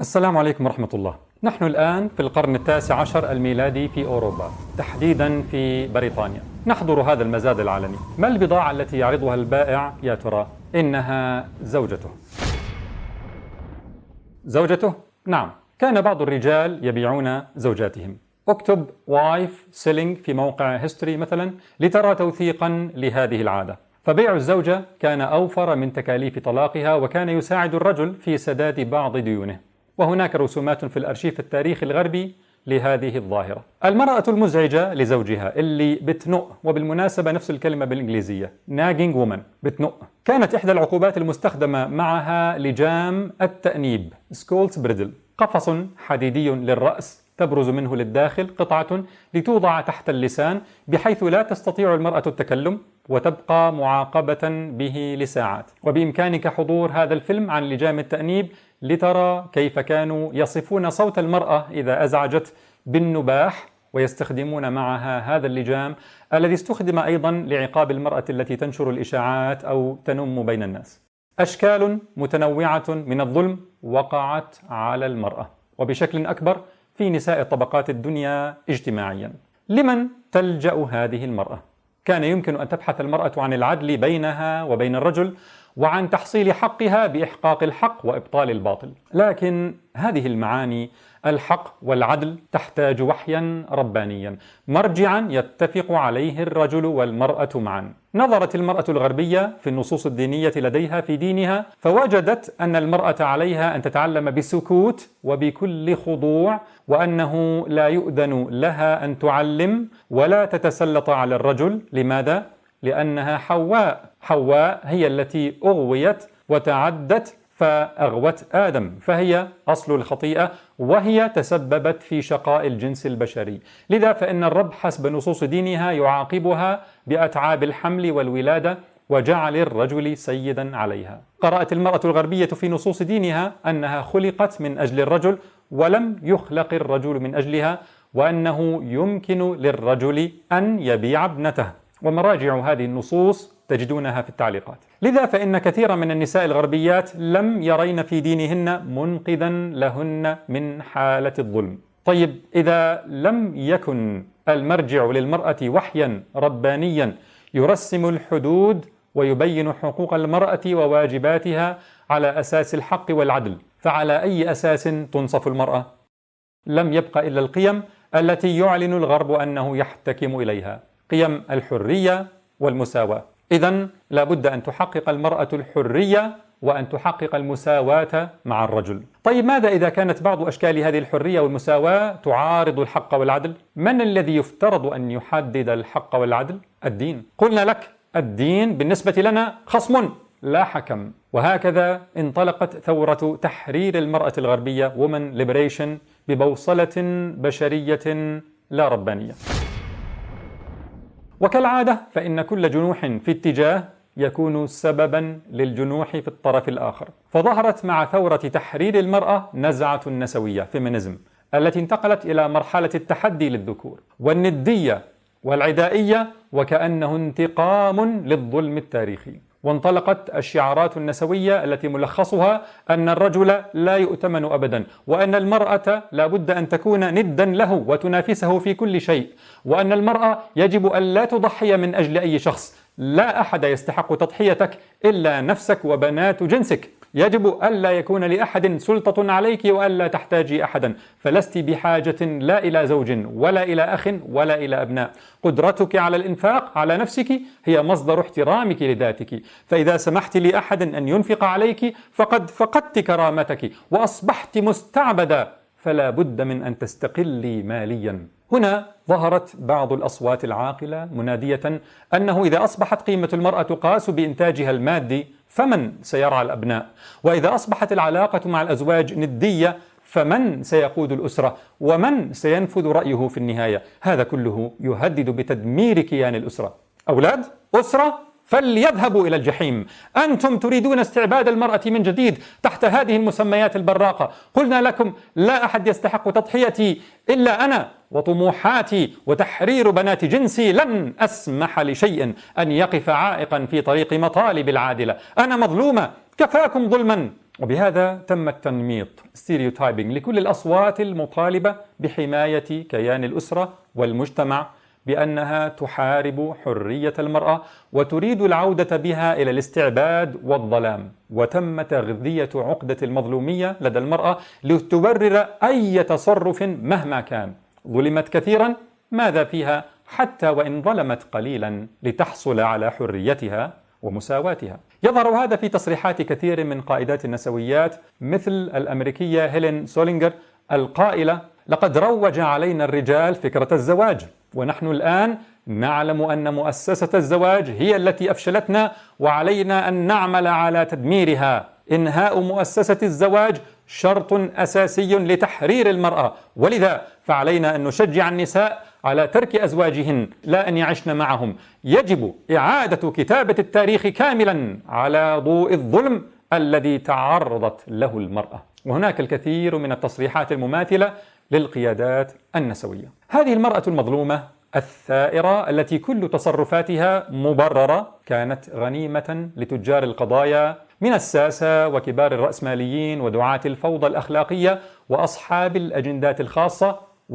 السلام عليكم ورحمة الله. نحن الآن في القرن ال19 الميلادي في أوروبا، تحديدا في بريطانيا. نحضر هذا المزاد العالمي. ما البضاعة التي يعرضها البائع يا ترى؟ إنها زوجته. زوجته؟ نعم، كان بعض الرجال يبيعون زوجاتهم. اكتب وايف سيلينج في موقع هيستوري مثلا لترى توثيقا لهذه العادة. فبيع الزوجة كان أوفر من تكاليف طلاقها، وكان يساعد الرجل في سداد بعض ديونه. وهناك رسومات في الأرشيف التاريخي الغربي لهذه الظاهرة. المرأة المزعجة لزوجها اللي بتنق، وبالمناسبة نفس الكلمة بالإنجليزية nagging woman، بتنق. كانت إحدى العقوبات المستخدمة معها لجام التأنيب سكولز بريدل، قفص حديدي للرأس تبرز منه للداخل قطعة لتوضع تحت اللسان بحيث لا تستطيع المرأة التكلم، وتبقى معاقبة به لساعات. وبإمكانك حضور هذا الفيلم عن لجام التأنيب لترى كيف كانوا يصفون صوت المرأة إذا أزعجت بالنباح، ويستخدمون معها هذا اللجام الذي استخدم أيضا لعقاب المرأة التي تنشر الإشاعات أو تنم بين الناس. أشكال متنوعة من الظلم وقعت على المرأة، وبشكل أكبر في نساء طبقات الدنيا اجتماعيا. لمن تلجأ هذه المرأة؟ كان يمكن أن تبحث المرأة عن العدل بينها وبين الرجل، وعن تحصيل حقها بإحقاق الحق وإبطال الباطل. لكن هذه المعاني الحق والعدل تحتاج وحيا ربانيا، مرجعا يتفق عليه الرجل والمرأة معا. نظرت المرأة الغربية في النصوص الدينية لديها في دينها، فوجدت أن المرأة عليها أن تتعلم بسكوت وبكل خضوع، وأنه لا يؤذن لها أن تعلم ولا تتسلط على الرجل. لماذا؟ لأنها حواء هي التي أغويت وتعدت فأغوت آدم، فهي أصل الخطيئة، وهي تسببت في شقاء الجنس البشري. لذا فإن الرب حسب نصوص دينها يعاقبها بأتعاب الحمل والولادة، وجعل الرجل سيدا عليها. قرأت المرأة الغربية في نصوص دينها أنها خلقت من أجل الرجل ولم يخلق الرجل من أجلها، وأنه يمكن للرجل أن يبيع ابنته. ومراجع هذه النصوص تجدونها في التعليقات. لذا فإن كثيرا من النساء الغربيات لم يرين في دينهن منقذا لهن من حالة الظلم. طيب، إذا لم يكن المرجع للمرأة وحيا ربانيا يرسم الحدود ويبين حقوق المرأة وواجباتها على أساس الحق والعدل، فعلى أي أساس تنصف المرأة؟ لم يبقى إلا القيم التي يعلن الغرب أنه يحتكم إليها، قيم الحرية والمساواة. إذن لابد أن تحقق المرأة الحرية وأن تحقق المساواة مع الرجل. طيب، ماذا إذا كانت بعض أشكال هذه الحرية والمساواة تعارض الحق والعدل؟ من الذي يفترض أن يحدد الحق والعدل؟ الدين. قلنا لك الدين بالنسبة لنا خصم لا حكم. وهكذا انطلقت ثورة تحرير المرأة الغربية Women Liberation ببوصلة بشرية لا ربانية. وكالعادة فإن كل جنوح في اتجاه يكون سببا للجنوح في الطرف الآخر. فظهرت مع ثورة تحرير المرأة نزعة النسوية فيمينيزم، التي انتقلت إلى مرحلة التحدي للذكور والندية والعدائية، وكأنه انتقام للظلم التاريخي. وانطلقت الشعارات النسوية التي ملخصها أن الرجل لا يؤتمن أبدا، وأن المرأة لا بد أن تكون ندا له وتنافسه في كل شيء، وأن المرأة يجب أن لا تضحي من أجل أي شخص، لا أحد يستحق تضحيتك إلا نفسك وبنات جنسك، يجب ألا يكون لأحد سلطة عليك وألا تحتاجي أحدا، فلست بحاجة لا إلى زوج ولا إلى أخ ولا إلى أبناء. قدرتك على الإنفاق على نفسك هي مصدر احترامك لذاتك، فإذا سمحت لأحد أن ينفق عليك فقد فقدت كرامتك وأصبحت مستعبدا، فلا بد من أن تستقلي ماليا. هنا ظهرت بعض الأصوات العاقلة منادية أنه إذا أصبحت قيمة المرأة تقاس بإنتاجها المادي فمن سيرعى الأبناء؟ وإذا أصبحت العلاقة مع الأزواج ندية فمن سيقود الأسرة؟ ومن سينفذ رأيه في النهاية؟ هذا كله يهدد بتدمير كيان الأسرة. أولاد؟ أسرة؟ فليذهبوا إلى الجحيم. أنتم تريدون استعباد المرأة من جديد تحت هذه المسميات البراقة. قلنا لكم لا أحد يستحق تضحيتي إلا أنا وطموحاتي وتحرير بنات جنسي. لن أسمح لشيء أن يقف عائقا في طريق مطالب العادلة. أنا مظلومة، كفاكم ظلما، وبهذا تم التنميط ستيريوتايبنج لكل الأصوات المطالبة بحماية كيان الأسرة والمجتمع بأنها تحارب حرية المرأة وتريد العودة بها إلى الاستعباد والظلام. وتم تغذية عقدة المظلومية لدى المرأة لتبرر أي تصرف مهما كان. ظلمت كثيرا، ماذا فيها حتى وإن ظلمت قليلا لتحصل على حريتها ومساواتها. يظهر هذا في تصريحات كثير من قائدات النسويات مثل الأمريكية هيلين سولينجر القائلة: لقد روج علينا الرجال فكرة الزواج، ونحن الآن نعلم أن مؤسسة الزواج هي التي أفشلتنا، وعلينا أن نعمل على تدميرها. إنهاء مؤسسة الزواج شرط أساسي لتحرير المرأة، ولذا فعلينا أن نشجع النساء على ترك أزواجهن لا أن يعشن معهم. يجب إعادة كتابة التاريخ كاملا على ضوء الظلم الذي تعرضت له المرأة. وهناك الكثير من التصريحات المماثلة للقيادات النسوية. هذه المرأة المظلومة الثائرة التي كل تصرفاتها مبررة كانت غنيمة لتجار القضايا من الساسة وكبار الرأسماليين ودعاة الفوضى الأخلاقية وأصحاب الأجندات الخاصة،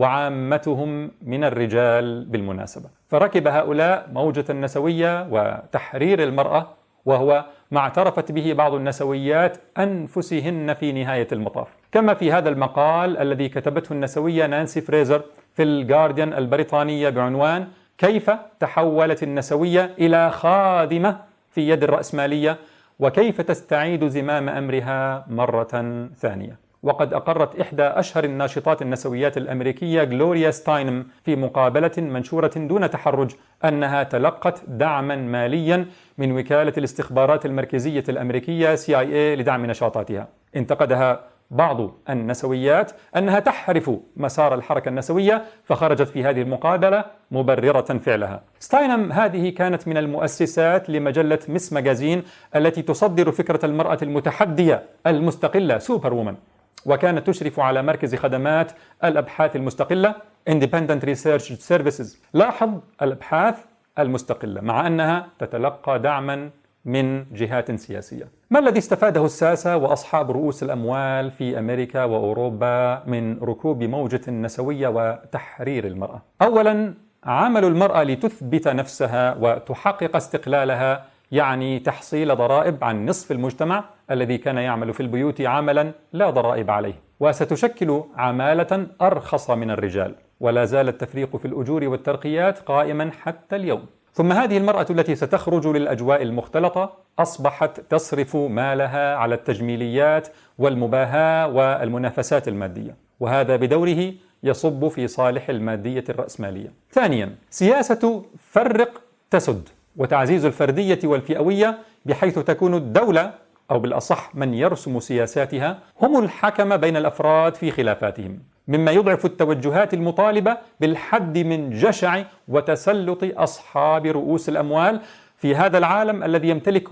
وعامتهم من الرجال بالمناسبة. فركب هؤلاء موجة النسوية وتحرير المرأة، وهو ما اعترفت به بعض النسويات أنفسهن في نهاية المطاف، كما في هذا المقال الذي كتبته النسوية نانسي فريزر في الجارديان البريطانية بعنوان: كيف تحولت النسوية إلى خادمة في يد الرأسمالية، وكيف تستعيد زمام أمرها مرة ثانية. وقد أقرت إحدى أشهر الناشطات النسويات الأمريكية غلوريا ستاينم في مقابلة منشورة دون تحرج أنها تلقت دعما ماليا من وكالة الاستخبارات المركزية الأمريكية CIA لدعم نشاطاتها. انتقدها بعض النسويات أنها تحرف مسار الحركة النسوية، فخرجت في هذه المقابلة مبررة فعلها. ستاينم هذه كانت من المؤسسات لمجلة مس ماجازين التي تصدر فكرة المرأة المتحدية المستقلة سوبر وومن، وكانت تشرف على مركز خدمات الأبحاث المستقلة Independent Research Services. لاحظ الأبحاث المستقلة مع أنها تتلقى دعما من جهات سياسية. ما الذي استفاده الساسة وأصحاب رؤوس الأموال في أمريكا وأوروبا من ركوب موجة النسوية وتحرير المرأة؟ أولا، عمل المرأة لتثبت نفسها وتحقق استقلالها يعني تحصيل ضرائب عن نصف المجتمع الذي كان يعمل في البيوت عملا لا ضرائب عليه، وستشكل عمالة أرخص من الرجال، ولا زال التفريق في الأجور والترقيات قائما حتى اليوم. ثم هذه المرأة التي ستخرج للأجواء المختلطة أصبحت تصرف مالها على التجميليات والمباهاة والمنافسات المادية، وهذا بدوره يصب في صالح المادية الرأسمالية. ثانيا، سياسة فرق تسد وتعزيز الفردية والفئوية، بحيث تكون الدولة أو بالأصح من يرسم سياساتها هم الحكم بين الأفراد في خلافاتهم، مما يضعف التوجهات المطالبة بالحد من جشع وتسلط أصحاب رؤوس الأموال في هذا العالم الذي يمتلك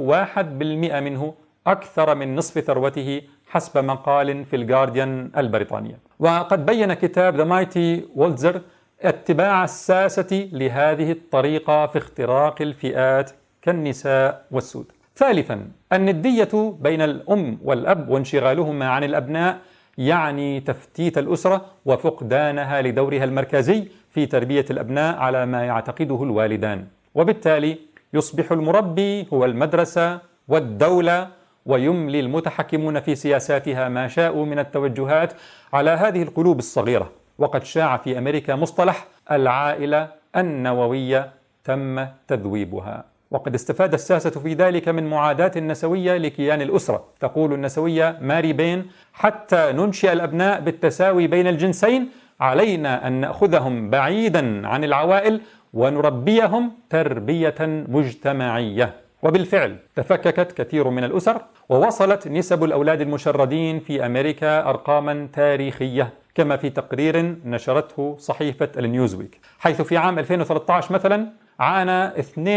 1% منه أكثر من نصف ثروته حسب مقال في الجارديان البريطانية. وقد بين كتاب ذا مايتي وولتزر اتباع الساسة لهذه الطريقة في اختراق الفئات كالنساء والسود. ثالثا، الندية بين الأم والأب وانشغالهما عن الأبناء يعني تفتيت الأسرة وفقدانها لدورها المركزي في تربية الأبناء على ما يعتقده الوالدان، وبالتالي يصبح المربي هو المدرسة والدولة، ويملي المتحكمون في سياساتها ما شاءوا من التوجهات على هذه القلوب الصغيرة. وقد شاع في أمريكا مصطلح العائلة النووية تم تذويبها، وقد استفاد الساسة في ذلك من معاداة النسوية لكيان الأسرة. تقول النسوية ماري بين: حتى ننشئ الأبناء بالتساوي بين الجنسين علينا أن نأخذهم بعيدا عن العوائل ونربيهم تربية مجتمعية. وبالفعل تفككت كثير من الأسر، ووصلت نسب الأولاد المشردين في أمريكا أرقاما تاريخية، كما في تقرير نشرته صحيفة النيوزويك، حيث في عام 2013 مثلا عانى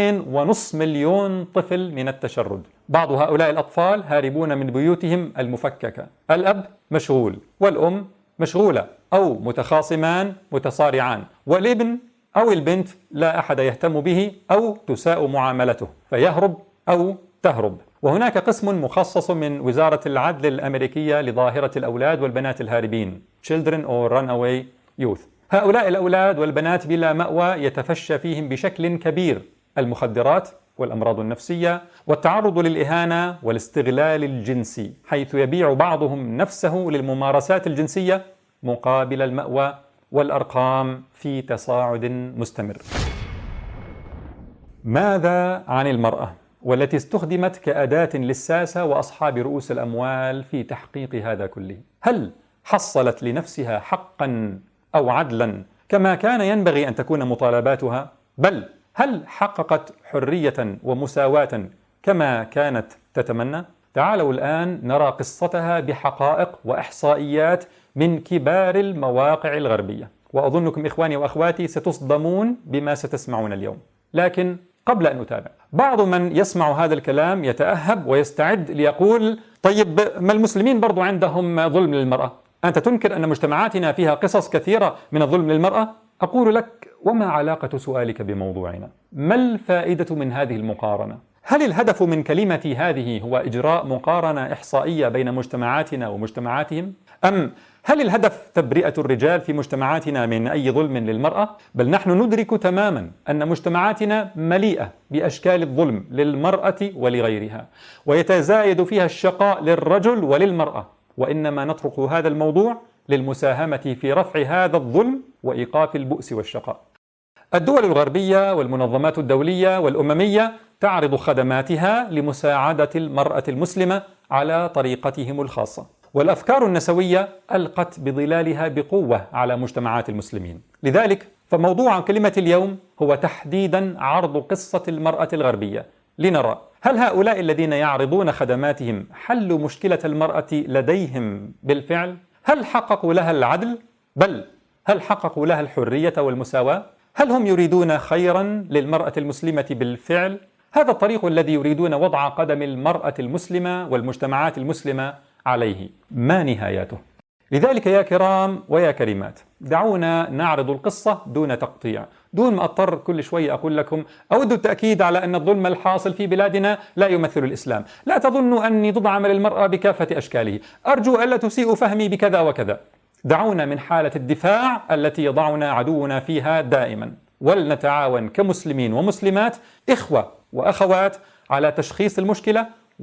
2.5 مليون طفل من التشرد. بعض هؤلاء الأطفال هاربون من بيوتهم المفككة، الأب مشغول والأم مشغولة، أو متخاصمان متصارعان، والابن أو البنت لا أحد يهتم به أو تساء معاملته، فيهرب أو تهرب. وهناك قسم مخصص من وزارة العدل الأمريكية لظاهرة الأولاد والبنات الهاربين Children or Runaway Youth. هؤلاء الأولاد والبنات بلا مأوى يتفشى فيهم بشكل كبير المخدرات والأمراض النفسية والتعرض للإهانة والاستغلال الجنسي، حيث يبيع بعضهم نفسه للممارسات الجنسية مقابل المأوى، والأرقام في تصاعد مستمر. ماذا عن المرأة والتي استخدمت كأداة للساسة وأصحاب رؤوس الأموال في تحقيق هذا كله؟ هل حصلت لنفسها حقا أو عدلا كما كان ينبغي أن تكون مطالباتها؟ بل هل حققت حرية ومساواة كما كانت تتمنى؟ تعالوا الآن نرى قصتها بحقائق وإحصائيات من كبار المواقع الغربية، وأظنكم إخواني وأخواتي ستصدمون بما ستسمعون اليوم. لكن قبل أن أتابع، بعض من يسمع هذا الكلام يتأهب ويستعد ليقول: طيب ما المسلمين برضو عندهم ظلم للمرأة؟ أنت تنكر أن مجتمعاتنا فيها قصص كثيرة من الظلم للمرأة؟ أقول لك: وما علاقة سؤالك بموضوعنا؟ ما الفائدة من هذه المقارنة؟ هل الهدف من كلمتي هذه هو إجراء مقارنة إحصائية بين مجتمعاتنا ومجتمعاتهم؟ أم هل الهدف تبرئة الرجال في مجتمعاتنا من أي ظلم للمرأة؟ بل نحن ندرك تماما أن مجتمعاتنا مليئة بأشكال الظلم للمرأة ولغيرها، ويتزايد فيها الشقاء للرجل وللمرأة، وإنما نترك هذا الموضوع للمساهمة في رفع هذا الظلم وإيقاف البؤس والشقاء. الدول الغربية والمنظمات الدولية والأممية تعرض خدماتها لمساعدة المرأة المسلمة على طريقتهم الخاصة، والأفكار النسوية ألقت بظلالها بقوة على مجتمعات المسلمين. لذلك فموضوع كلمة اليوم هو تحديدا عرض قصة المرأة الغربية، لنرى هل هؤلاء الذين يعرضون خدماتهم حلوا مشكلة المرأة لديهم بالفعل؟ هل حققوا لها العدل؟ بل هل حققوا لها الحرية والمساواة؟ هل هم يريدون خيرا للمرأة المسلمة بالفعل؟ هذا الطريق الذي يريدون وضع قدم المرأة المسلمة والمجتمعات المسلمة عليه، ما نهايته؟ لذلك يا كرام ويا كريمات، دعونا نعرض القصة دون تقطيع، دون ما أضطر كل شوي أقول لكم: أود التأكيد على أن الظلم الحاصل في بلادنا لا يمثل الإسلام، لا تظنوا أني ضد عمل المرأة بكافة أشكاله، أرجو ألا تسيئوا فهمي بكذا وكذا. دعونا من حالة الدفاع التي يضعنا عدونا فيها دائما، ولنتعاون كمسلمين ومسلمات، إخوة وأخوات، على تشخيص المشكلة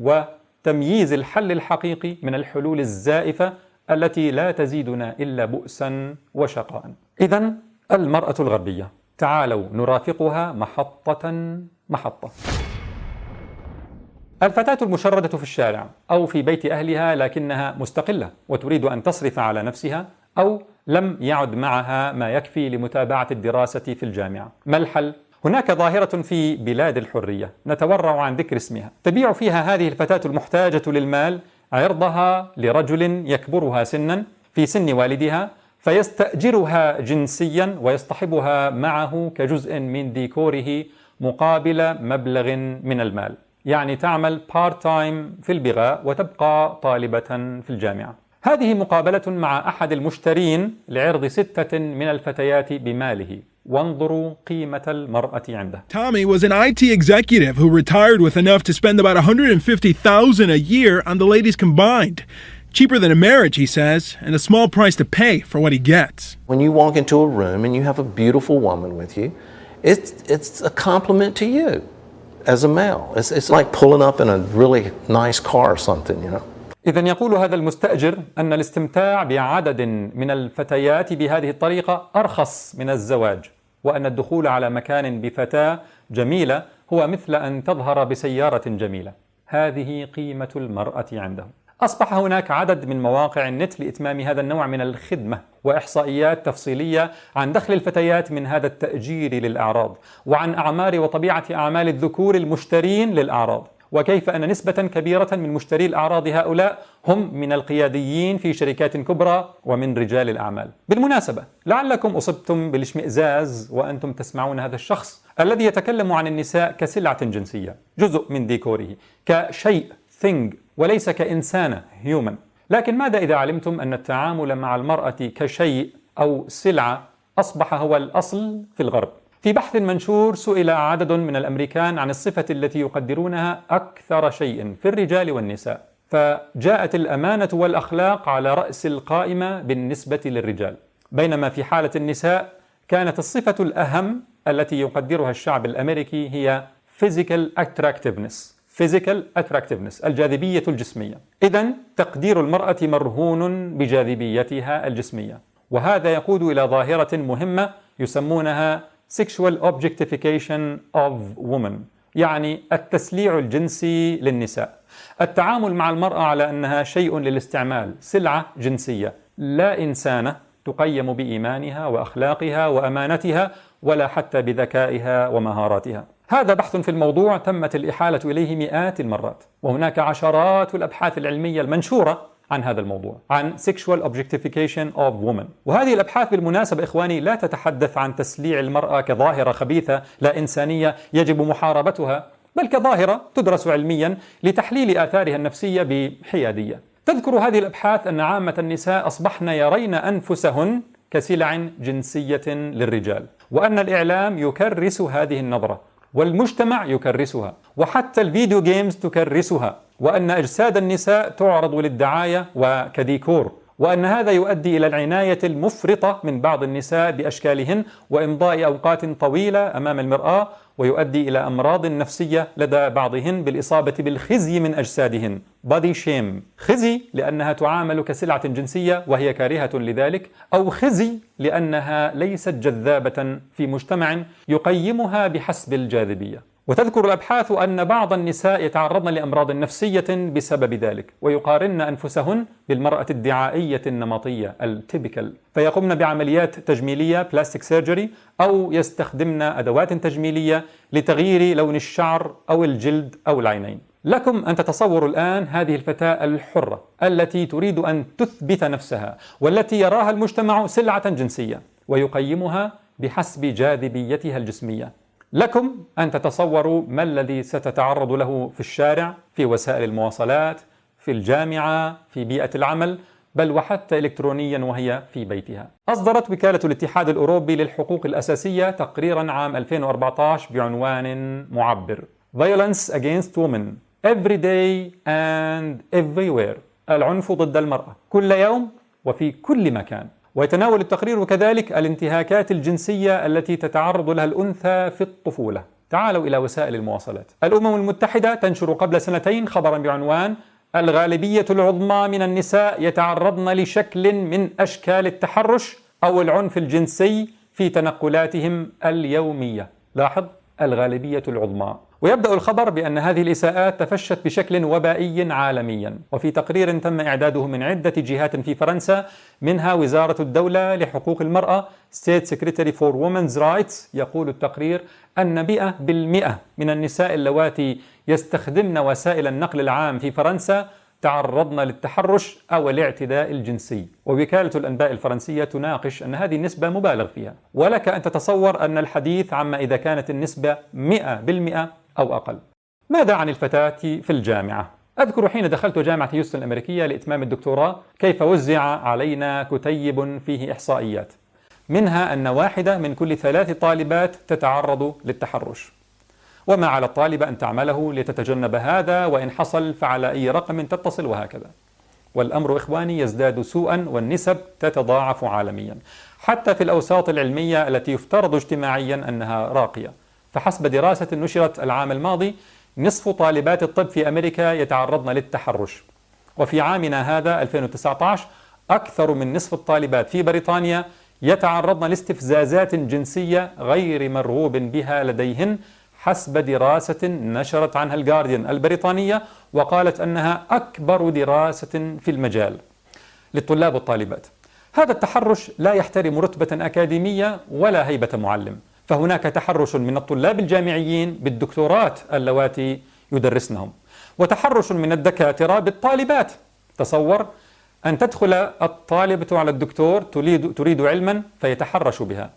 وتمييز الحل الحقيقي من الحلول الزائفة التي لا تزيدنا إلا بؤسا وشقاء. إذن المرأة الغربية، تعالوا نرافقها محطة محطة. الفتاة المشردة في الشارع أو في بيت أهلها لكنها مستقلة وتريد أن تصرف على نفسها، أو لم يعد معها ما يكفي لمتابعة الدراسة في الجامعة. ما الحل؟ هناك ظاهرة في بلاد الحرية نتورع عن ذكر اسمها، تبيع فيها هذه الفتاة المحتاجة للمال عرضها لرجل يكبرها سنا في سن والدها، فيستأجرها جنسيا ويصطحبها معه كجزء من ديكوره مقابل مبلغ من المال، يعني تعمل بارت تايم في البغاء وتبقى طالبة في الجامعة. هذه مقابلة مع أحد المشترين لعرض 6 من الفتيات بماله، وانظروا قيمة المرأة عنده. Tommy was an IT executive who retired with enough to spend about $150,000 a year on the ladies combined. Cheaper than a marriage, he says, and a small price to pay for what he gets. When you walk into a room and you have a beautiful woman with you, it's a compliment to you as a male. It's like pulling up in a really nice car or something, you know. إذن يقول هذا المستأجر أن الاستمتاع بعدد من الفتيات بهذه الطريقة أرخص من الزواج، وأن الدخول على مكان بفتاة جميلة هو مثل أن تظهر بسيارة جميلة. هذه قيمة المرأة عنده. أصبح هناك عدد من مواقع النت لإتمام هذا النوع من الخدمة، وإحصائيات تفصيلية عن دخل الفتيات من هذا التأجير للأعراض، وعن أعمار وطبيعة أعمال الذكور المشترين للأعراض، وكيف أن نسبة كبيرة من مشتري الأعراض هؤلاء هم من القياديين في شركات كبرى ومن رجال الأعمال. بالمناسبة، لعلكم أصبتم بالاشمئزاز وأنتم تسمعون هذا الشخص الذي يتكلم عن النساء كسلعة جنسية، جزء من ديكوره، كشيء thing وليس كإنسانة human. لكن ماذا إذا علمتم أن التعامل مع المرأة كشيء أو سلعة أصبح هو الأصل في الغرب؟ في بحث منشور سئل عدد من الأمريكان عن الصفة التي يقدرونها أكثر شيء في الرجال والنساء، فجاءت الأمانة والأخلاق على رأس القائمة بالنسبة للرجال، بينما في حالة النساء كانت الصفة الأهم التي يقدرها الشعب الأمريكي هي physical attractiveness الجاذبية الجسمية. إذن تقدير المرأة مرهون بجاذبيتها الجسمية، وهذا يقود إلى ظاهرة مهمة يسمونها sexual objectification of women، يعني التسليع الجنسي للنساء، التعامل مع المرأة على أنها شيء للاستعمال، سلعة جنسية، لا إنسانة تقيم بإيمانها وأخلاقها وأمانتها ولا حتى بذكائها ومهاراتها. هذا بحث في الموضوع تمت الإحالة إليه مئات المرات، وهناك عشرات الأبحاث العلمية المنشورة عن هذا الموضوع، عن sexual objectification of women. وهذه الأبحاث بالمناسبة إخواني لا تتحدث عن تسليع المرأة كظاهرة خبيثة لا إنسانية يجب محاربتها، بل كظاهرة تدرس علميا لتحليل آثارها النفسية بحيادية. تذكر هذه الأبحاث أن عامة النساء أصبحن يرين أنفسهن كسلع جنسية للرجال، وأن الإعلام يكرس هذه النظرة، والمجتمع يكرسها، وحتى الفيديو جيمز تكرسها، وأن أجساد النساء تعرض للدعاية وكديكور، وأن هذا يؤدي إلى العناية المفرطة من بعض النساء بأشكالهن وإمضاء أوقات طويلة أمام المرآة، ويؤدي إلى أمراض نفسية لدى بعضهن بالإصابة بالخزي من أجسادهن، body shame، خزي لأنها تعامل كسلعة جنسية وهي كارهة لذلك، أو خزي لأنها ليست جذابة في مجتمع يقيمها بحسب الجاذبية. وتذكر الأبحاث أن بعض النساء يتعرضن لأمراض نفسية بسبب ذلك، ويقارن أنفسهن بالمرأة الدعائية النمطية التيبيكال، فيقومن بعمليات تجميلية بلاستيك سيرجري، أو يستخدمن أدوات تجميلية لتغيير لون الشعر أو الجلد أو العينين. لكم أن تتصوروا الآن هذه الفتاة الحرة التي تريد أن تثبت نفسها، والتي يراها المجتمع سلعة جنسية ويقيمها بحسب جاذبيتها الجسمية. لكم أن تتصوروا ما الذي ستتعرض له في الشارع، في وسائل المواصلات، في الجامعة، في بيئة العمل، بل وحتى إلكترونيا وهي في بيتها. أصدرت وكالة الاتحاد الأوروبي للحقوق الأساسية تقريرا عام 2014 بعنوان معبر Violence against women every day and everywhere، العنف ضد المرأة كل يوم وفي كل مكان. ويتناول التقرير كذلك الانتهاكات الجنسية التي تتعرض لها الأنثى في الطفولة. تعالوا إلى وسائل المواصلات. الأمم المتحدة تنشر قبل سنتين خبرا بعنوان الغالبية العظمى من النساء يتعرضن لشكل من أشكال التحرش أو العنف الجنسي في تنقلاتهم اليومية. لاحظ، الغالبية العظمى. ويبدأ الخبر بأن هذه الإساءات تفشت بشكل وبائي عالميا، وفي تقرير تم إعداده من عدة جهات في فرنسا، منها وزارة الدولة لحقوق المرأة State Secretary for Women's Rights، يقول التقرير أن 100% من النساء اللواتي يستخدمن وسائل النقل العام في فرنسا تعرضن للتحرش أو الاعتداء الجنسي. ووكالة الأنباء الفرنسية تناقش أن هذه النسبة مبالغ فيها، ولك أن تتصور أن الحديث عما إذا كانت النسبة 100% أو أقل. ماذا عن الفتاة في الجامعة؟ أذكر حين دخلت جامعة هيوستن الأمريكية لإتمام الدكتوراه كيف وزع علينا كتيب فيه إحصائيات، منها أن 1 من كل 3 طالبات تتعرض للتحرش، وما على الطالبة أن تعمله لتتجنب هذا، وإن حصل فعلى أي رقم تتصل، وهكذا. والأمر إخواني يزداد سوءا، والنسب تتضاعف عالميا حتى في الأوساط العلمية التي يفترض اجتماعيا أنها راقية. فحسب دراسة نشرت العام الماضي، نصف طالبات الطب في أمريكا يتعرضن للتحرش، وفي عامنا هذا 2019 أكثر من نصف الطالبات في بريطانيا يتعرضن لاستفزازات جنسية غير مرغوب بها لديهن، حسب دراسة نشرت عنها الجارديان البريطانية، وقالت أنها أكبر دراسة في المجال للطلاب والطالبات. هذا التحرش لا يحترم رتبة أكاديمية ولا هيبة معلم، فهناك تحرش من الطلاب الجامعيين بالدكتورات اللواتي يدرسنهم، وتحرش من الدكاترة بالطالبات. تصور أن تدخل الطالبة على الدكتور تريد علما فيتحرش بها.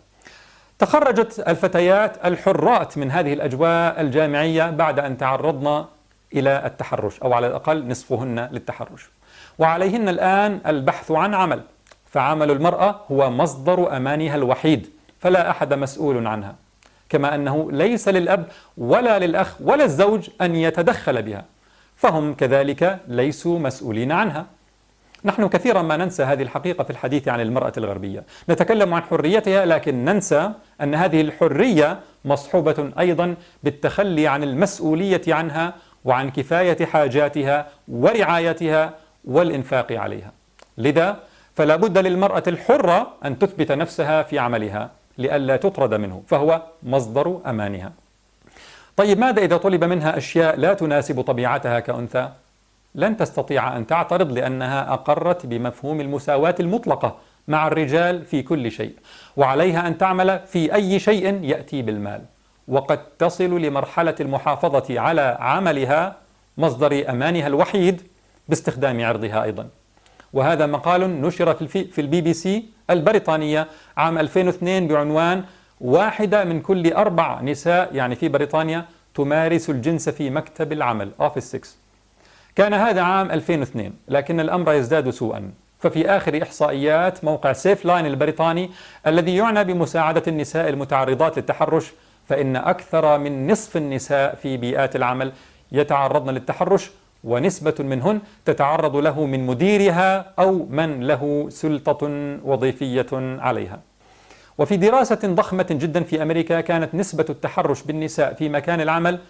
تخرجت الفتيات الحرات من هذه الأجواء الجامعية بعد أن تعرضن إلى التحرش، أو على الأقل نصفهن للتحرش، وعليهن الآن البحث عن عمل، فعمل المرأة هو مصدر أمانها الوحيد، فلا أحد مسؤول عنها. كما أنه ليس للأب ولا للأخ ولا الزوج أن يتدخل بها، فهم كذلك ليسوا مسؤولين عنها. نحن كثيرا ما ننسى هذه الحقيقة في الحديث عن المرأة الغربية، نتكلم عن حريتها لكن ننسى أن هذه الحرية مصحوبة أيضا بالتخلي عن المسؤولية عنها وعن كفاية حاجاتها ورعايتها والإنفاق عليها. لذا فلا بد للمرأة الحرة أن تثبت نفسها في عملها لئلا تطرد منه، فهو مصدر أمانها. طيب ماذا إذا طلب منها أشياء لا تناسب طبيعتها كأنثى؟ لن تستطيع أن تعترض لأنها أقرت بمفهوم المساواة المطلقة مع الرجال في كل شيء، وعليها أن تعمل في أي شيء يأتي بالمال، وقد تصل لمرحلة المحافظة على عملها مصدر أمانها الوحيد باستخدام عرضها أيضا. وهذا مقال نشر في البي بي سي البريطانية عام 2002 بعنوان واحدة من كل 4 نساء يعني في بريطانيا تمارس الجنس في مكتب العمل Office 6. كان هذا عام 2002، لكن الأمر يزداد سوءا. ففي آخر إحصائيات موقع سيف لاين البريطاني الذي يعنى بمساعدة النساء المتعرضات للتحرش، فإن أكثر من نصف النساء في بيئات العمل يتعرضن للتحرش، ونسبة منهن تتعرض له من مديرها أو من له سلطة وظيفية عليها. وفي دراسة ضخمة جدا في أمريكا كانت نسبة التحرش بالنساء في مكان العمل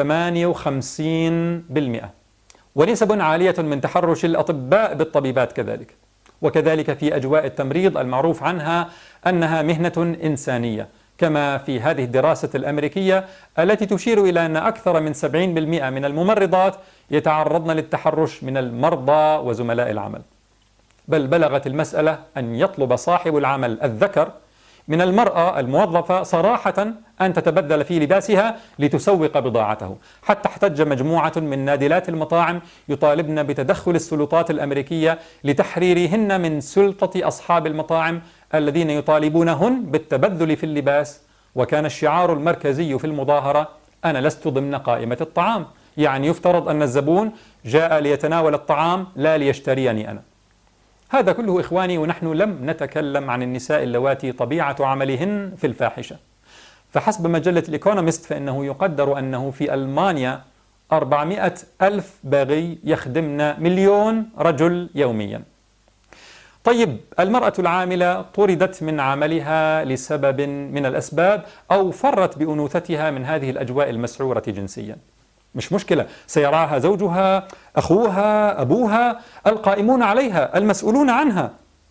58%، ونسب عالية من تحرش الأطباء بالطبيبات كذلك. وكذلك في أجواء التمريض المعروف عنها أنها مهنة إنسانية، كما في هذه الدراسة الأمريكية التي تشير إلى أن أكثر من 70% من الممرضات يتعرضن للتحرش من المرضى وزملاء العمل. بل بلغت المسألة أن يطلب صاحب العمل الذكر من المرأة الموظفة صراحة أن تتبدل في لباسها لتسوق بضاعته، حتى احتج مجموعة من نادلات المطاعم يطالبن بتدخل السلطات الأمريكية لتحريرهن من سلطة أصحاب المطاعم الذين يطالبونهن بالتبذل في اللباس. وكان الشعار المركزي في المظاهرة: أنا لست ضمن قائمة الطعام، يعني يفترض أن الزبون جاء ليتناول الطعام لا ليشتريني أنا. هذا كله إخواني ونحن لم نتكلم عن النساء اللواتي طبيعة عملهن في الفاحشة. فحسب مجلة الإيكونومست فإنه يقدر أنه في ألمانيا 400,000 باغي يخدمن 1,000,000 رجل يوميا. طيب المرأة العاملة طردت من عملها لسبب من الأسباب أو فرت بأنوثتها من هذه الأجواء المسعورة جنسيا، مش مشكلة، سيراها زوجها، أخوها، أبوها، القائمون عليها، المسؤولون عنها.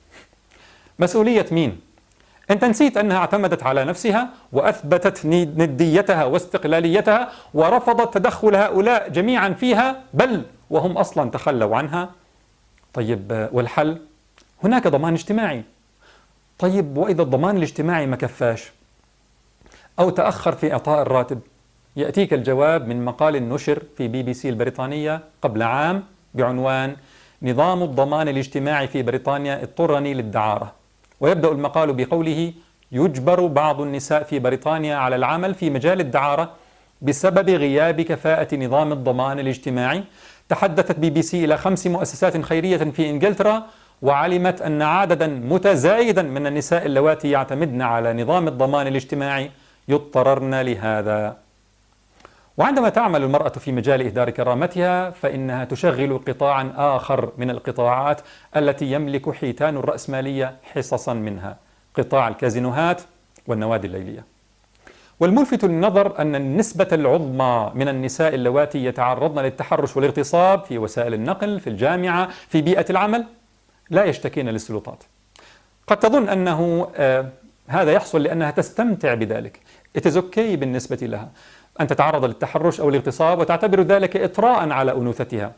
مسؤولية مين؟ أنت نسيت أنها اعتمدت على نفسها وأثبتت نديتها واستقلاليتها ورفضت تدخل هؤلاء جميعا فيها، بل وهم أصلا تخلوا عنها. طيب والحل؟ هناك ضمان اجتماعي. طيب وإذا الضمان الاجتماعي ما كفاش أو تأخر في إعطاء الراتب؟ يأتيك الجواب من مقال نشر في بي بي سي البريطانية قبل عام بعنوان نظام الضمان الاجتماعي في بريطانيا اضطرني للدعارة. ويبدأ المقال بقوله: يجبر بعض النساء في بريطانيا على العمل في مجال الدعارة بسبب غياب كفاءة نظام الضمان الاجتماعي. تحدثت بي بي سي إلى 5 مؤسسات خيرية في إنجلترا، وعلمت أن عددا متزايدا من النساء اللواتي يعتمدن على نظام الضمان الاجتماعي يضطررن لهذا. وعندما تعمل المرأة في مجال إهدار كرامتها فإنها تشغل قطاعا آخر من القطاعات التي يملك حيتان الرأسمالية حصصا منها، قطاع الكازينوهات والنوادي الليلية. والملفت للنظر أن النسبة العظمى من النساء اللواتي يتعرضن للتحرش والاغتصاب في وسائل النقل، في الجامعة، في بيئة العمل، لا يشتكين للسلطات. قد تظن أنه هذا يحصل لأنها تستمتع بذلك، It is okay بالنسبة لها أن تتعرض للتحرش أو الاغتصاب وتعتبر ذلك إطراء على أنوثتها.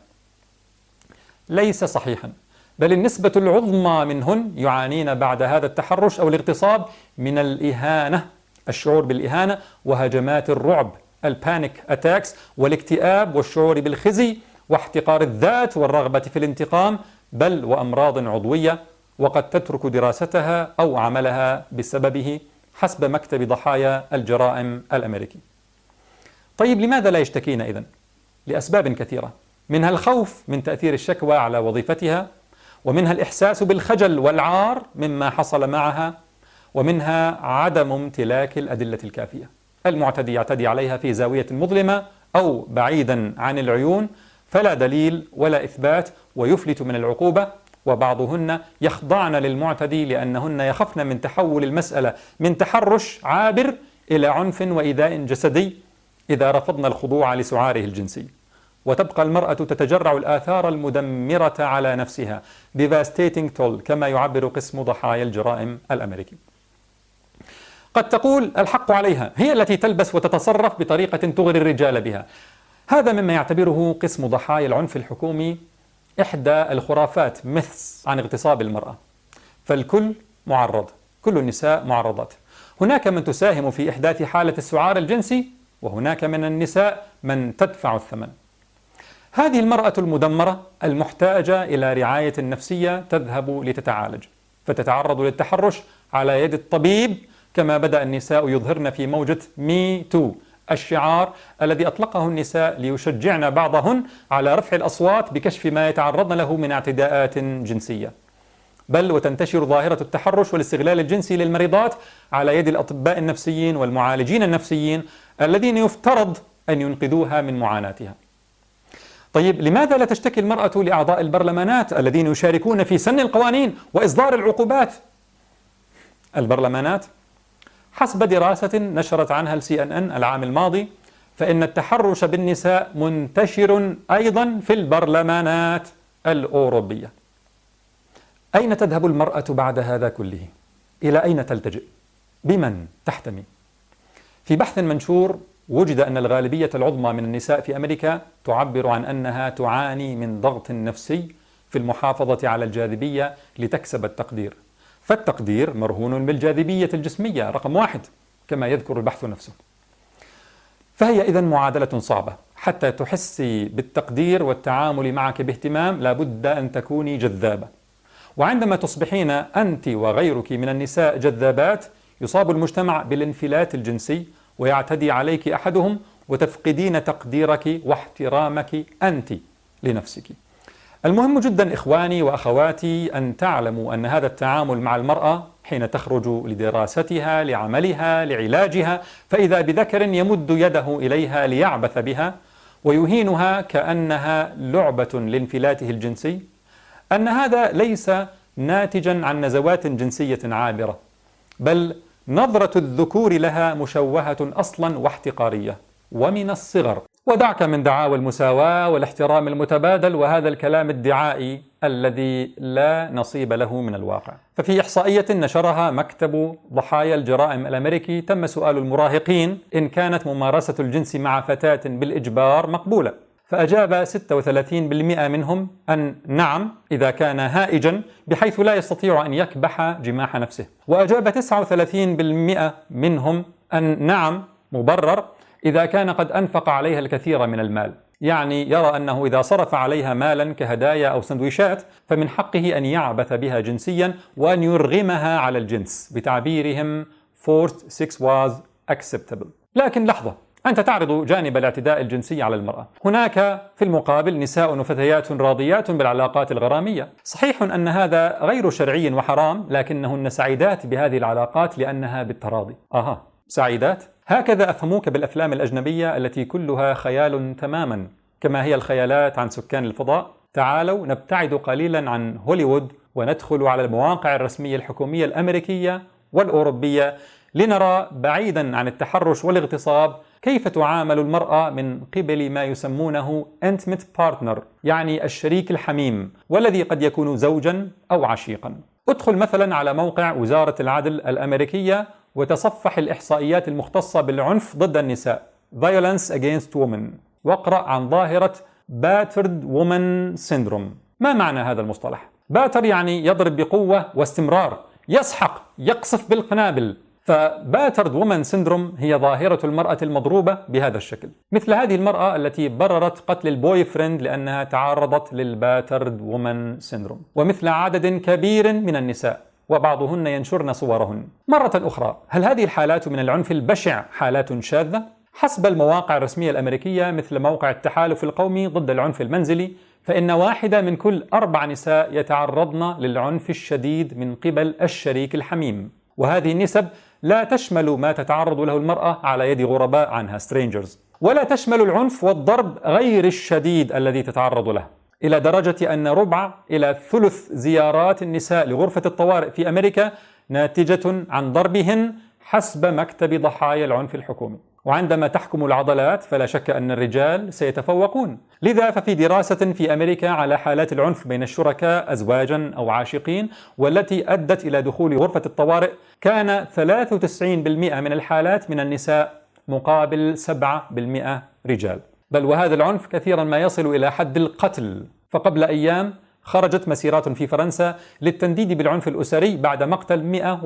ليس صحيحا، بل النسبة العظمى منهن يعانين بعد هذا التحرش أو الاغتصاب من الإهانة، الشعور بالإهانة وهجمات الرعب، البانيك أتاكس، والاكتئاب والشعور بالخزي واحتقار الذات والرغبة في الانتقام، بل وأمراض عضوية، وقد تترك دراستها أو عملها بسببه حسب مكتب ضحايا الجرائم الأمريكي. طيب لماذا لا يشتكين إذن؟ لأسباب كثيرة، منها الخوف من تأثير الشكوى على وظيفتها، ومنها الإحساس بالخجل والعار مما حصل معها، ومنها عدم امتلاك الأدلة الكافية. المعتدي يعتدي عليها في زاوية مظلمة أو بعيدا عن العيون فلا دليل ولا إثبات ويفلت من العقوبة، وبعضهن يخضعن للمعتدي لأنهن يخفن من تحول المسألة من تحرش عابر إلى عنف وإيذاء جسدي إذا رفضن الخضوع لسعاره الجنسي. وتبقى المرأة تتجرع الآثار المدمرة على نفسها devastating toll كما يعبر قسم ضحايا الجرائم الأمريكي. قد تقول الحق عليها، هي التي تلبس وتتصرف بطريقة تغري الرجال بها. هذا مما يعتبره قسم ضحايا العنف الحكومي إحدى الخرافات myths عن اغتصاب المرأة. فالكل معرض، كل النساء معرضات. هناك من تساهم في إحداث حالة السعار الجنسي، وهناك من النساء من تدفع الثمن. هذه المرأة المدمرة المحتاجة إلى رعاية نفسية تذهب لتتعالج، فتتعرض للتحرش على يد الطبيب، كما بدأ النساء يظهرن في موجة مي تو، الشعار الذي أطلقه النساء ليشجعن بعضهن على رفع الأصوات بكشف ما يتعرضن له من اعتداءات جنسية. بل وتنتشر ظاهرة التحرش والاستغلال الجنسي للمريضات على يد الأطباء النفسيين والمعالجين النفسيين الذين يفترض أن ينقذوها من معاناتها. طيب لماذا لا تشتكي المرأة لأعضاء البرلمانات الذين يشاركون في سن القوانين وإصدار العقوبات؟ البرلمانات حسب دراسة نشرت عنها CNN العام الماضي، فإن التحرش بالنساء منتشر أيضا في البرلمانات الأوروبية. أين تذهب المرأة بعد هذا كله؟ إلى أين تلتجئ؟ بمن تحتمي؟ في بحث منشور وجد أن الغالبية العظمى من النساء في أمريكا تعبر عن أنها تعاني من ضغط نفسي في المحافظة على الجاذبية لتكسب التقدير، فالتقدير مرهون بالجاذبية الجسمية رقم 1 كما يذكر البحث نفسه. فهي إذن معادلة صعبة. حتى تحسي بالتقدير والتعامل معك باهتمام لابد أن تكوني جذابة، وعندما تصبحين أنت وغيرك من النساء جذابات يصاب المجتمع بالانفلات الجنسي ويعتدي عليك أحدهم وتفقدين تقديرك واحترامك أنت لنفسك. المهم جدا إخواني وأخواتي أن تعلموا أن هذا التعامل مع المرأة حين تخرج لدراستها لعملها لعلاجها فإذا بذكر يمد يده إليها ليعبث بها ويهينها كأنها لعبة لانفلاته الجنسي، أن هذا ليس ناتجا عن نزوات جنسية عابرة، بل نظرة الذكور لها مشوهة أصلا واحتقارية ومن الصغر. ودعك من دعاوى المساواة والاحترام المتبادل وهذا الكلام الدعائي الذي لا نصيب له من الواقع. ففي إحصائية نشرها مكتب ضحايا الجرائم الأمريكي تم سؤال المراهقين إن كانت ممارسة الجنس مع فتاة بالإجبار مقبولة، فأجاب 36% منهم أن نعم إذا كان هائجا بحيث لا يستطيع أن يكبح جماح نفسه، وأجاب 39% منهم أن نعم مبرر إذا كان قد أنفق عليها الكثير من المال، يعني يرى أنه إذا صرف عليها مالا كهدايا أو سندويشات فمن حقه أن يعبث بها جنسيا وأن يرغمها على الجنس، بتعبيرهم forced sex was acceptable. لكن لحظة، أنت تعرض جانب الاعتداء الجنسي على المرأة. هناك في المقابل نساء وفتيات راضيات بالعلاقات الغرامية. صحيح أن هذا غير شرعي وحرام، لكنهن سعيدات بهذه العلاقات لأنها بالتراضي. سعيدات؟ هكذا أفهموك بالأفلام الأجنبية التي كلها خيال تماما، كما هي الخيالات عن سكان الفضاء. تعالوا نبتعد قليلا عن هوليوود وندخل على المواقع الرسمية الحكومية الأمريكية والأوروبية لنرى بعيدا عن التحرش والاغتصاب كيف تعامل المرأة من قبل ما يسمونه intimate partner، يعني الشريك الحميم والذي قد يكون زوجا أو عشيقا. ادخل مثلا على موقع وزارة العدل الأمريكية وتصفح الإحصائيات المختصة بالعنف ضد النساء Violence Against Women، واقرأ عن ظاهرة Battered Woman Syndrome. ما معنى هذا المصطلح؟ باتر يعني يضرب بقوة واستمرار، يسحق، يقصف بالقنابل. فباترد وومن سيندروم هي ظاهرة المرأة المضروبة بهذا الشكل، مثل هذه المرأة التي بررت قتل البوي فريند لأنها تعرضت للباترد وومن سيندروم، ومثل عدد كبير من النساء وبعضهن ينشرن صورهن. مرة أخرى، هل هذه الحالات من العنف البشع حالات شاذة؟ حسب المواقع الرسمية الأمريكية مثل موقع التحالف القومي ضد العنف المنزلي، فإن 1 من كل 4 نساء يتعرضن للعنف الشديد من قبل الشريك الحميم، وهذه النسب لا تشمل ما تتعرض له المرأة على يد غرباء عنها strangers، ولا تشمل العنف والضرب غير الشديد الذي تتعرض له، إلى درجة أن ربع إلى ثلث زيارات النساء لغرفة الطوارئ في أمريكا ناتجة عن ضربهن حسب مكتب ضحايا العنف الحكومي. وعندما تحكم العضلات فلا شك أن الرجال سيتفوقون. لذا ففي دراسة في أمريكا على حالات العنف بين الشركاء أزواجا أو عاشقين والتي أدت إلى دخول غرفة الطوارئ، كان 93% من الحالات من النساء مقابل 7% رجال، بل وهذا العنف كثيرا ما يصل إلى حد القتل. فقبل أيام خرجت مسيرات في فرنسا للتنديد بالعنف الأسري بعد مقتل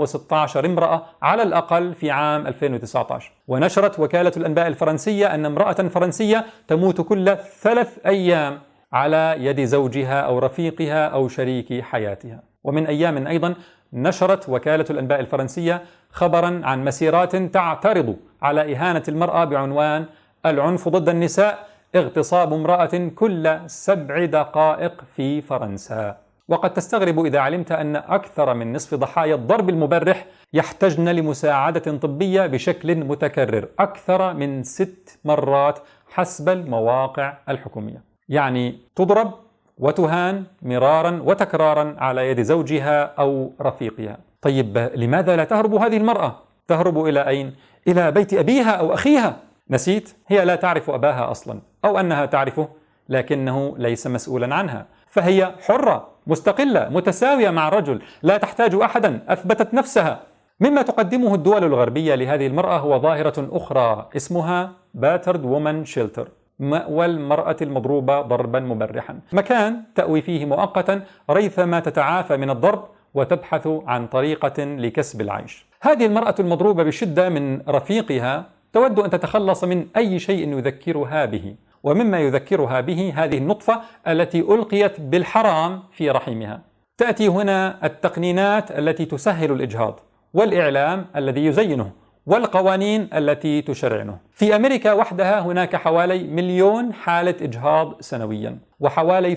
116 امرأة على الأقل في عام 2019. ونشرت وكالة الأنباء الفرنسية أن امرأة فرنسية تموت كل 3 أيام على يد زوجها أو رفيقها أو شريك حياتها. ومن أيام أيضا نشرت وكالة الأنباء الفرنسية خبرا عن مسيرات تعترض على إهانة المرأة بعنوان العنف ضد النساء، اغتصاب امرأة كل 7 دقائق في فرنسا. وقد تستغرب إذا علمت أن أكثر من نصف ضحايا الضرب المبرح يحتجن لمساعدة طبية بشكل متكرر أكثر من 6 مرات حسب المواقع الحكومية. يعني تضرب وتهان مرارا وتكرارا على يد زوجها أو رفيقها. طيب لماذا لا تهرب هذه المرأة؟ تهرب إلى أين؟ إلى بيت أبيها أو أخيها؟ نسيت؟ هي لا تعرف أباها أصلا، أو أنها تعرفه لكنه ليس مسؤولا عنها، فهي حرة مستقلة متساوية مع الرجل، لا تحتاج أحدا، أثبتت نفسها. مما تقدمه الدول الغربية لهذه المرأة هو ظاهرة أخرى اسمها Battered Woman Shelter، مأوى المرأة المضروبة ضربا مبرحا، مكان تأوي فيه مؤقتا ريثما تتعافى من الضرب وتبحث عن طريقة لكسب العيش. هذه المرأة المضروبة بشدة من رفيقها تود أن تتخلص من أي شيء يذكرها به، ومما يذكرها به هذه النطفة التي ألقيت بالحرام في رحمها. تأتي هنا التقنينات التي تسهل الإجهاض، والإعلام الذي يزينه، والقوانين التي تشرعنه. في أمريكا وحدها هناك حوالي 1,000,000 حالة إجهاض سنويا، وحوالي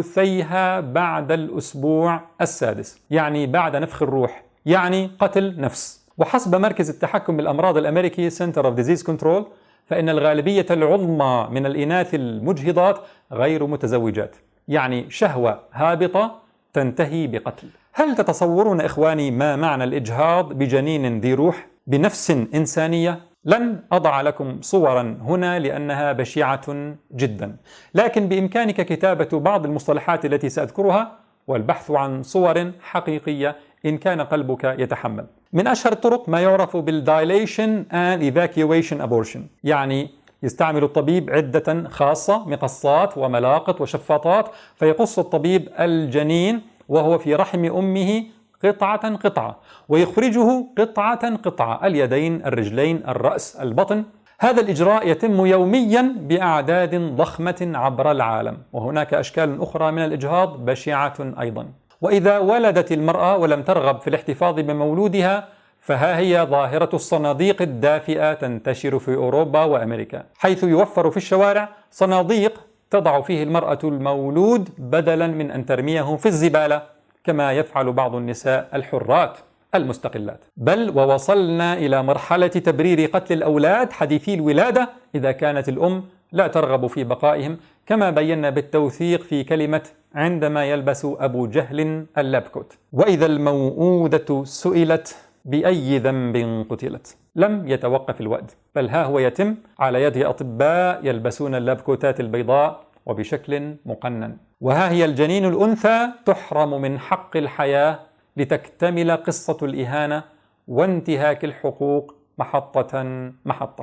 ثلثيها بعد الأسبوع السادس، يعني بعد نفخ الروح، يعني قتل نفس. وحسب مركز التحكم بالأمراض الأمريكي Center of Disease Control فإن الغالبية العظمى من الإناث المجهضات غير متزوجات، يعني شهوة هابطة تنتهي بقتل. هل تتصورون إخواني ما معنى الإجهاض بجنين ذي روح بنفس إنسانية؟ لن أضع لكم صورا هنا لأنها بشعة جدا، لكن بإمكانك كتابة بعض المصطلحات التي سأذكرها والبحث عن صور حقيقية إن كان قلبك يتحمل. من أشهر الطرق ما يعرف بالدايليشن and evacuation abortion، يعني يستعمل الطبيب عدة خاصة، مقصات وملاقط وشفاطات، فيقص الطبيب الجنين وهو في رحم أمه قطعة قطعة، ويخرجه قطعة قطعة، اليدين، الرجلين، الرأس، البطن. هذا الإجراء يتم يوميا بأعداد ضخمة عبر العالم، وهناك أشكال أخرى من الإجهاض بشعة أيضا. وإذا ولدت المرأة ولم ترغب في الاحتفاظ بمولودها، فها هي ظاهرة الصناديق الدافئة تنتشر في أوروبا وأمريكا، حيث يوفر في الشوارع صناديق تضع فيه المرأة المولود بدلا من أن ترميه في الزبالة كما يفعل بعض النساء الحرات المستقلات. بل ووصلنا إلى مرحلة تبرير قتل الأولاد حديثي الولادة إذا كانت الأم لا ترغب في بقائهم، كما بينا بالتوثيق في كلمة عندما يلبس أبو جهل اللبكوت. وإذا الموءودة سئلت بأي ذنب قتلت، لم يتوقف الوأد، بل ها هو يتم على يد أطباء يلبسون اللبكوتات البيضاء وبشكل مقنن. وها هي الجنين الأنثى تحرم من حق الحياة لتكتمل قصة الإهانة وانتهاك الحقوق محطة محطة.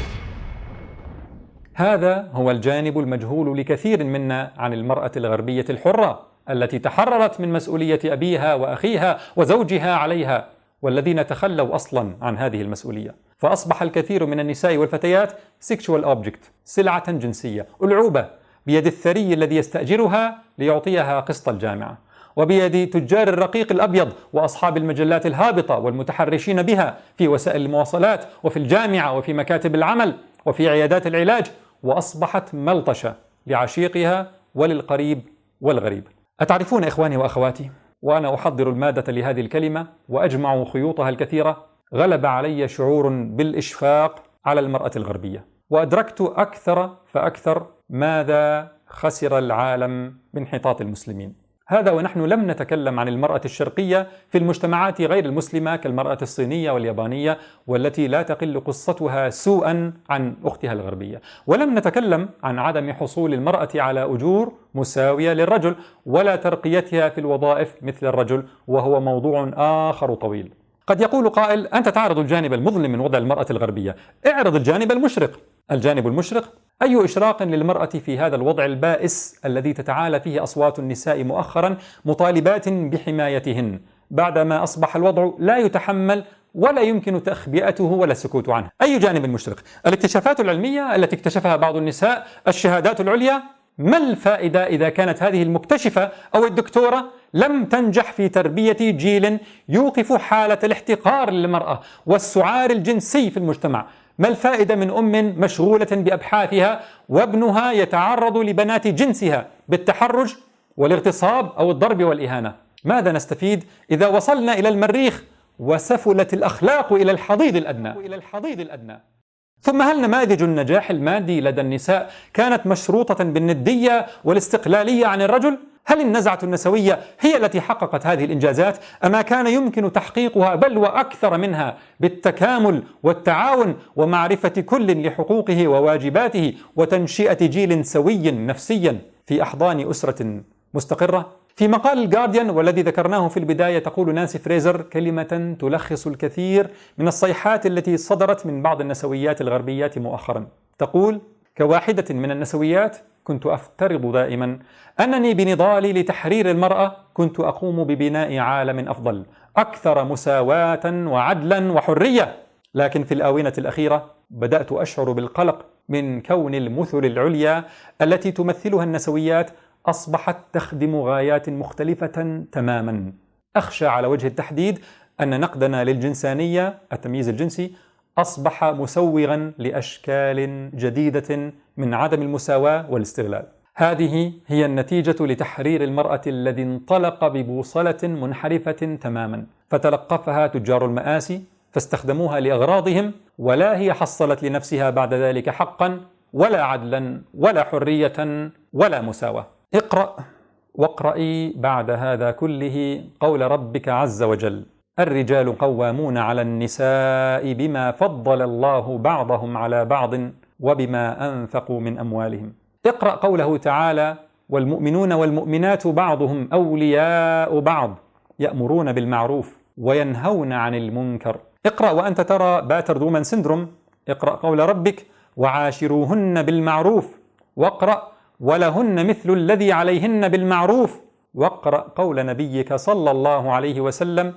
هذا هو الجانب المجهول لكثير منا عن المرأة الغربية الحرة التي تحررت من مسؤولية أبيها وأخيها وزوجها عليها، والذين تخلوا أصلا عن هذه المسؤولية. فأصبح الكثير من النساء والفتيات sexual object، سلعة جنسية، ألعوبة بيد الثري الذي يستأجرها ليعطيها قسط الجامعة، وبيد تجار الرقيق الأبيض وأصحاب المجلات الهابطة والمتحرشين بها في وسائل المواصلات وفي الجامعة وفي مكاتب العمل وفي عيادات العلاج، وأصبحت ملطشة لعشيقها وللقريب والغريب. أتعرفون إخواني وأخواتي، وأنا أحضر المادة لهذه الكلمة وأجمع خيوطها الكثيرة، غلب علي شعور بالإشفاق على المرأة الغربية، وأدركت أكثر فأكثر ماذا خسر العالم بانحطاط المسلمين. هذا ونحن لم نتكلم عن المرأة الشرقية في المجتمعات غير المسلمة كالمرأة الصينية واليابانية، والتي لا تقل قصتها سوءا عن أختها الغربية. ولم نتكلم عن عدم حصول المرأة على أجور مساوية للرجل ولا ترقيتها في الوظائف مثل الرجل، وهو موضوع آخر طويل. قد يقول قائل: أنت تعرض الجانب المظلم من وضع المرأة الغربية، اعرض الجانب المشرق. الجانب المشرق: أي إشراق للمرأة في هذا الوضع البائس الذي تتعالى فيه أصوات النساء مؤخرا مطالبات بحمايتهن، بعدما أصبح الوضع لا يتحمل ولا يمكن تخبئته ولا السكوت عنه. أي جانب مشرق؟ الاكتشافات العلمية التي اكتشفها بعض النساء، الشهادات العليا. ما الفائدة إذا كانت هذه المكتشفة أو الدكتورة لم تنجح في تربية جيل يوقف حالة الاحتقار للمرأة والسعار الجنسي في المجتمع؟ ما الفائدة من أم مشغولة بأبحاثها وابنها يتعرض لبنات جنسها بالتحرش والاغتصاب أو الضرب والإهانة؟ ماذا نستفيد إذا وصلنا إلى المريخ وسفلت الأخلاق إلى الحضيض الأدنى؟ ثم هل نماذج النجاح المادي لدى النساء كانت مشروطة بالندية والاستقلالية عن الرجل؟ هل النزعة النسوية هي التي حققت هذه الإنجازات؟ أما كان يمكن تحقيقها بل وأكثر منها بالتكامل والتعاون ومعرفة كل لحقوقه وواجباته وتنشئة جيل سوي نفسيا في أحضان أسرة مستقرة؟ في مقال الجارديان والذي ذكرناه في البداية تقول نانسي فريزر كلمة تلخص الكثير من الصيحات التي صدرت من بعض النسويات الغربيات مؤخرا. تقول: كواحدة من النسويات كنت أفترض دائما أنني بنضالي لتحرير المرأة كنت أقوم ببناء عالم أفضل أكثر مساواة وعدلا وحرية، لكن في الآونة الأخيرة بدأت أشعر بالقلق من كون المثل العليا التي تمثلها النسويات أصبحت تخدم غايات مختلفة تماما. أخشى على وجه التحديد أن نقدنا للجنسانية، التمييز الجنسي، أصبح مسوغا لأشكال جديدة من عدم المساواة والاستغلال. هذه هي النتيجة لتحرير المرأة الذي انطلق ببوصلة منحرفة تماما، فتلقفها تجار المآسي فاستخدموها لأغراضهم، ولا هي حصلت لنفسها بعد ذلك حقا ولا عدلا ولا حرية ولا مساواة. اقرأ واقرأي بعد هذا كله قول ربك عز وجل: الرجال قوامون على النساء بما فضل الله بعضهم على بعض وبما أنفقوا من أموالهم. اقرأ قوله تعالى: والمؤمنون والمؤمنات بعضهم أولياء بعض يأمرون بالمعروف وينهون عن المنكر. اقرأ وأنت ترى باترد وومن سيندروم. اقرأ قول ربك: وعاشروهن بالمعروف. واقرأ: ولهن مثل الذي عليهن بالمعروف. واقرأ قول نبيك صلى الله عليه وسلم: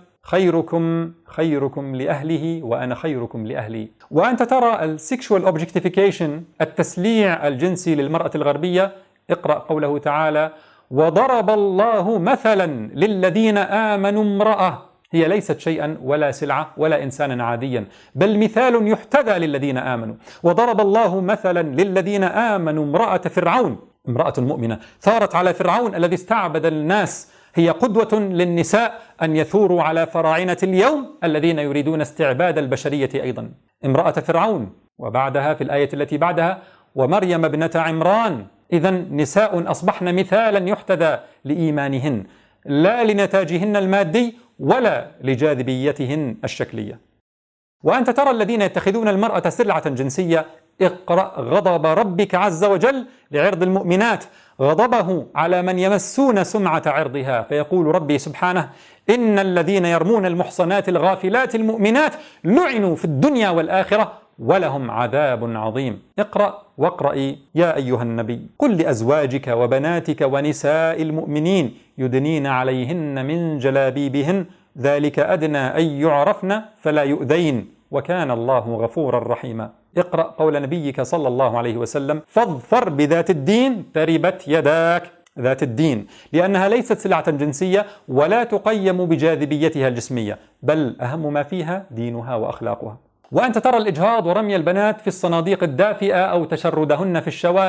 خيركم خيركم لأهله وأنا خيركم لأهلي. وأنت ترى السيكشوال اوبجكتيفيكيشن، التسليع الجنسي للمرأة الغربية. اقرأ قوله تعالى: وضرب الله مثلا للذين آمنوا امرأة هي ليست شيئا ولا سلعة ولا إنسانا عاديا، بل مثال يحتذى للذين آمنوا. وضرب الله مثلا للذين آمنوا امرأة فرعون، امرأة مؤمنة ثارت على فرعون الذي استعبد الناس، هي قدوة للنساء أن يثوروا على فراعنة اليوم الذين يريدون استعباد البشرية أيضا. امرأة فرعون، وبعدها في الآية التي بعدها: ومريم ابنة عمران. إذن نساء أصبحن مثالا يحتذى لإيمانهن، لا لنتاجهن المادي ولا لجاذبيتهن الشكلية. وأنت ترى الذين يتخذون المرأة سلعة جنسية. اقرأ غضب ربك عز وجل لعرض المؤمنات، غضبه على من يمسون سمعة عرضها، فيقول ربي سبحانه: إن الذين يرمون المحصنات الغافلات المؤمنات لعنوا في الدنيا والآخرة ولهم عذاب عظيم. اقرأ واقرأي يا أيها النبي: قل لأزواجك وبناتك ونساء المؤمنين يدنين عليهن من جلابيبهن ذلك أدنى أن يعرفن فلا يؤذين وكان الله غفورا رحيما. اقرأ قول نبيك صلى الله عليه وسلم: فاظفر بذات الدين تربت يداك. ذات الدين، لأنها ليست سلعة جنسية ولا تقيم بجاذبيتها الجسمية، بل أهم ما فيها دينها وأخلاقها. وأنت ترى الإجهاض ورمي البنات في الصناديق الدافئة أو تشردهن في الشوارع.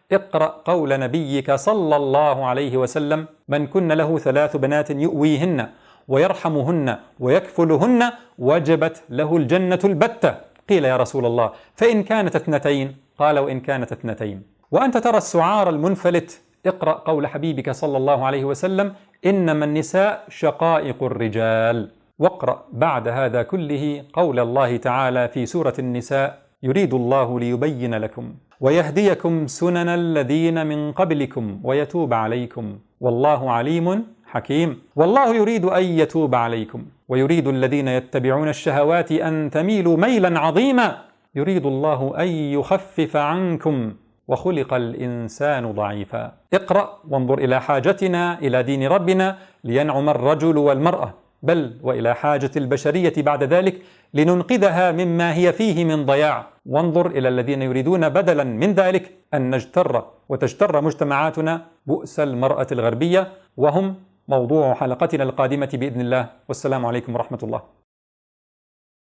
اقرأ قول نبيك صلى الله عليه وسلم: من كن له 3 بنات يؤويهن ويرحمهن ويكفلهن وجبت له الجنة البتة. قيل: يا رسول الله، فإن كانت 2؟ قال: وإن كانت 2. وأنت ترى السعار المنفلت، اقرأ قول حبيبك صلى الله عليه وسلم: إنما النساء شقائق الرجال. واقرأ بعد هذا كله قول الله تعالى في سورة النساء: يريد الله ليبين لكم ويهديكم سنن الذين من قبلكم ويتوب عليكم والله عليم حكيم. والله يريد أن يتوب عليكم ويريد الذين يتبعون الشهوات أن تميلوا ميلا عظيما. يريد الله أن يخفف عنكم وخلق الإنسان ضعيفا. اقرأ وانظر إلى حاجتنا إلى دين ربنا لينعم الرجل والمرأة، بل وإلى حاجة البشرية بعد ذلك لننقذها مما هي فيه من ضياع. وانظر إلى الذين يريدون بدلا من ذلك أن نجتر وتجتر مجتمعاتنا بؤس المرأة الغربية، وهم موضوع حلقتنا القادمة بإذن الله. والسلام عليكم ورحمة الله.